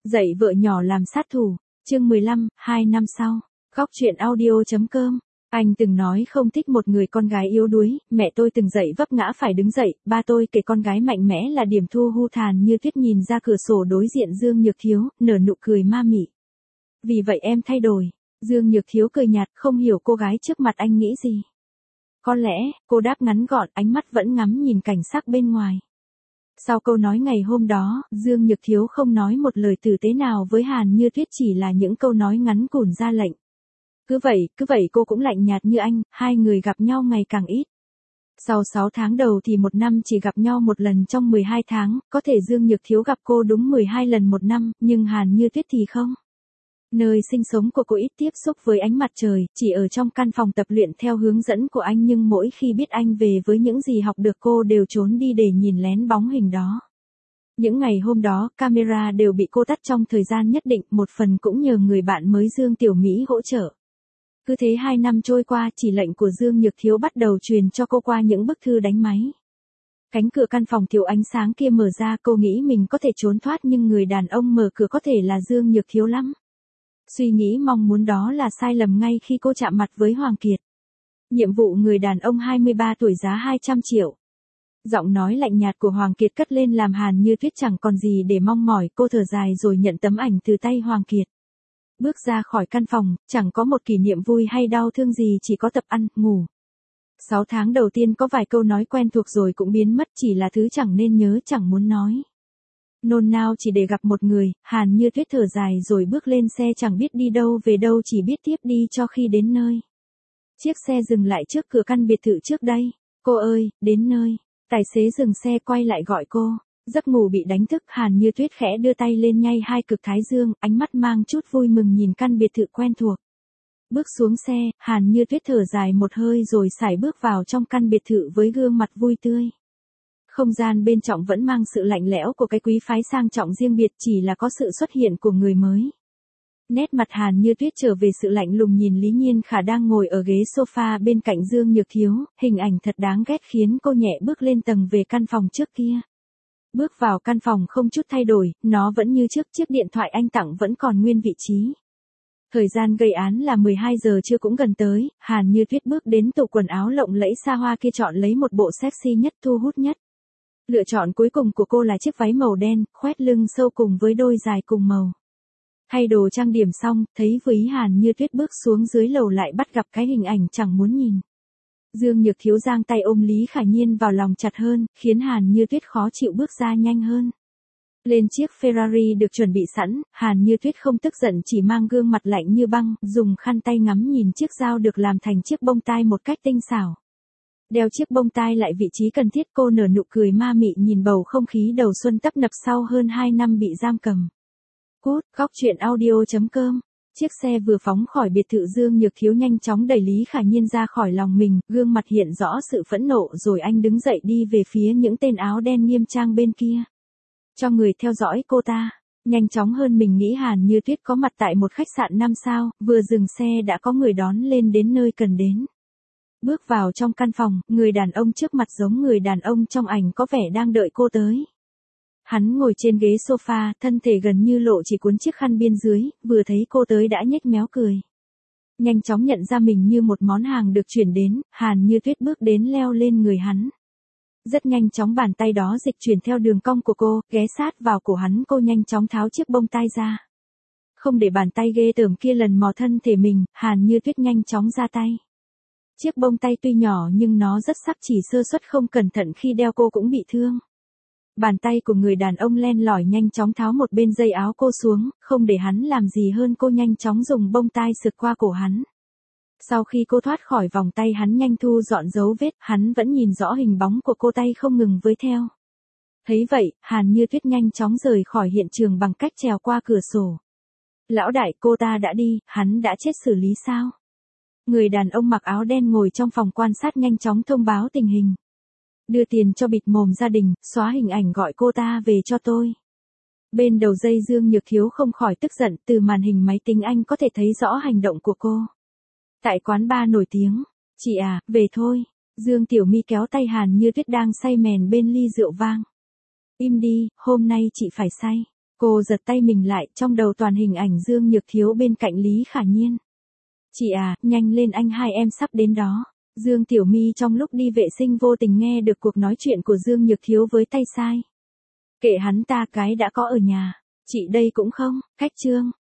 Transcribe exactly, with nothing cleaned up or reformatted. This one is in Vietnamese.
Dạy vợ nhỏ làm sát thủ, chương mười lăm, hai năm sau, góc truyện audio.com. Anh từng nói không thích một người con gái yếu đuối, mẹ tôi từng dạy vấp ngã phải đứng dậy, ba tôi kể con gái mạnh mẽ là điểm thu hu thàn như tuyết nhìn ra cửa sổ đối diện Dương Nhược Thiếu, nở nụ cười ma mị. Vì vậy em thay đổi. Dương Nhược Thiếu cười nhạt, không hiểu cô gái trước mặt anh nghĩ gì. Có lẽ, cô đáp ngắn gọn, ánh mắt vẫn ngắm nhìn cảnh sắc bên ngoài. Sau câu nói ngày hôm đó, Dương Nhược Thiếu không nói một lời tử tế nào với Hàn Như Tuyết, chỉ là những câu nói ngắn cùn ra lệnh. Cứ vậy, cứ vậy cô cũng lạnh nhạt như anh, hai người gặp nhau ngày càng ít. Sau sáu tháng đầu thì một năm chỉ gặp nhau một lần trong mười hai tháng, có thể Dương Nhược Thiếu gặp cô đúng mười hai lần một năm, nhưng Hàn Như Tuyết thì không. Nơi sinh sống của cô ít tiếp xúc với ánh mặt trời, chỉ ở trong căn phòng tập luyện theo hướng dẫn của anh, nhưng mỗi khi biết anh về với những gì học được cô đều trốn đi để nhìn lén bóng hình đó. Những ngày hôm đó, camera đều bị cô tắt trong thời gian nhất định, một phần cũng nhờ người bạn mới Dương Tiểu Mỹ hỗ trợ. Cứ thế hai năm trôi qua, chỉ lệnh của Dương Nhược Thiếu bắt đầu truyền cho cô qua những bức thư đánh máy. Cánh cửa căn phòng thiếu ánh sáng kia mở ra, cô nghĩ mình có thể trốn thoát, nhưng người đàn ông mở cửa có thể là Dương Nhược Thiếu lắm. Suy nghĩ mong muốn đó là sai lầm ngay khi cô chạm mặt với Hoàng Kiệt. Nhiệm vụ người đàn ông hai mươi ba tuổi giá hai trăm triệu. Giọng nói lạnh nhạt của Hoàng Kiệt cất lên làm Hàn Như Tuyết chẳng còn gì để mong mỏi, cô thở dài rồi nhận tấm ảnh từ tay Hoàng Kiệt. Bước ra khỏi căn phòng, chẳng có một kỷ niệm vui hay đau thương gì, chỉ có tập ăn, ngủ. Sáu tháng đầu tiên có vài câu nói quen thuộc rồi cũng biến mất, chỉ là thứ chẳng nên nhớ, chẳng muốn nói. Nôn nao chỉ để gặp một người, Hàn Như Tuyết thở dài rồi bước lên xe, chẳng biết đi đâu về đâu, chỉ biết tiếp đi cho khi đến nơi. Chiếc xe dừng lại trước cửa căn biệt thự trước đây. Cô ơi, đến nơi. Tài xế dừng xe quay lại gọi cô. Giấc ngủ bị đánh thức, Hàn Như Tuyết khẽ đưa tay lên nhay hai cực thái dương, ánh mắt mang chút vui mừng nhìn căn biệt thự quen thuộc. Bước xuống xe, Hàn Như Tuyết thở dài một hơi rồi sải bước vào trong căn biệt thự với gương mặt vui tươi. Không gian bên trong vẫn mang sự lạnh lẽo của cái quý phái sang trọng riêng biệt, chỉ là có sự xuất hiện của người mới. Nét mặt Hàn Như Tuyết trở về sự lạnh lùng, nhìn Lý Nhiên Khả đang ngồi ở ghế sofa bên cạnh Dương Nhược Thiếu, hình ảnh thật đáng ghét khiến cô nhẹ bước lên tầng về căn phòng trước kia. Bước vào căn phòng không chút thay đổi, nó vẫn như trước, chiếc điện thoại anh tặng vẫn còn nguyên vị trí. Thời gian gây án là mười hai giờ trưa cũng gần tới, Hàn Như Tuyết bước đến tủ quần áo lộng lẫy xa hoa kia, chọn lấy một bộ sexy nhất, thu hút nhất. Lựa chọn cuối cùng của cô là chiếc váy màu đen, khoét lưng sâu cùng với đôi giày cùng màu. Thay đồ trang điểm xong, thấy vừa ý, Hàn Như Tuyết bước xuống dưới lầu lại bắt gặp cái hình ảnh chẳng muốn nhìn. Dương Nhược Thiếu giang tay ôm Lý Khả Nhiên vào lòng chặt hơn, khiến Hàn Như Tuyết khó chịu bước ra nhanh hơn. Lên chiếc Ferrari được chuẩn bị sẵn, Hàn Như Tuyết không tức giận, chỉ mang gương mặt lạnh như băng, dùng khăn tay ngắm nhìn chiếc dao được làm thành chiếc bông tai một cách tinh xảo. Đeo chiếc bông tai lại vị trí cần thiết, cô nở nụ cười ma mị nhìn bầu không khí đầu xuân tấp nập sau hơn hai năm bị giam cầm. Cút, góc truyện audio.com. Chiếc xe vừa phóng khỏi biệt thự, Dương Nhược Thiếu nhanh chóng đẩy Lý Khả Nhiên ra khỏi lòng mình, gương mặt hiện rõ sự phẫn nộ, rồi anh đứng dậy đi về phía những tên áo đen nghiêm trang bên kia. Cho người theo dõi cô ta. Nhanh chóng hơn mình nghĩ, Hàn Như Tuyết có mặt tại một khách sạn năm sao, vừa dừng xe đã có người đón lên đến nơi cần đến. Bước vào trong căn phòng, người đàn ông trước mặt giống người đàn ông trong ảnh, có vẻ đang đợi cô tới. Hắn ngồi trên ghế sofa, thân thể gần như lộ, chỉ cuốn chiếc khăn bên dưới, vừa thấy cô tới đã nhếch méo cười. Nhanh chóng nhận ra mình như một món hàng được chuyển đến, Hàn Như Tuyết bước đến leo lên người hắn. Rất nhanh chóng bàn tay đó dịch chuyển theo đường cong của cô, ghé sát vào cổ hắn, cô nhanh chóng tháo chiếc bông tai ra. Không để bàn tay ghê tởm kia lần mò thân thể mình, Hàn Như Tuyết nhanh chóng ra tay. Chiếc bông tay tuy nhỏ nhưng nó rất sắc, chỉ sơ suất không cẩn thận khi đeo cô cũng bị thương. Bàn tay của người đàn ông len lỏi nhanh chóng tháo một bên dây áo cô xuống, không để hắn làm gì hơn, cô nhanh chóng dùng bông tai sượt qua cổ hắn. Sau khi cô thoát khỏi vòng tay hắn, nhanh thu dọn dấu vết, hắn vẫn nhìn rõ hình bóng của cô, tay không ngừng với theo. Thấy vậy, Hàn Như Tuyết nhanh chóng rời khỏi hiện trường bằng cách trèo qua cửa sổ. Lão đại, cô ta đã đi, hắn đã chết xử lý sao? Người đàn ông mặc áo đen ngồi trong phòng quan sát nhanh chóng thông báo tình hình. Đưa tiền cho bịt mồm gia đình, xóa hình ảnh, gọi cô ta về cho tôi. Bên đầu dây Dương Nhược Thiếu không khỏi tức giận, từ màn hình máy tính anh có thể thấy rõ hành động của cô. Tại quán bar nổi tiếng, chị à, về thôi. Dương Tiểu Mi kéo tay Hàn Như Tuyết đang say mèn bên ly rượu vang. Im đi, hôm nay chị phải say. Cô giật tay mình lại, trong đầu toàn hình ảnh Dương Nhược Thiếu bên cạnh Lý Khả Nhiên. Chị à, nhanh lên anh hai em sắp đến đó. Dương Tiểu My trong lúc đi vệ sinh vô tình nghe được cuộc nói chuyện của Dương Nhược Thiếu với tay sai. Kệ hắn ta, cái đã có ở nhà. Chị đây cũng không, khách Trương.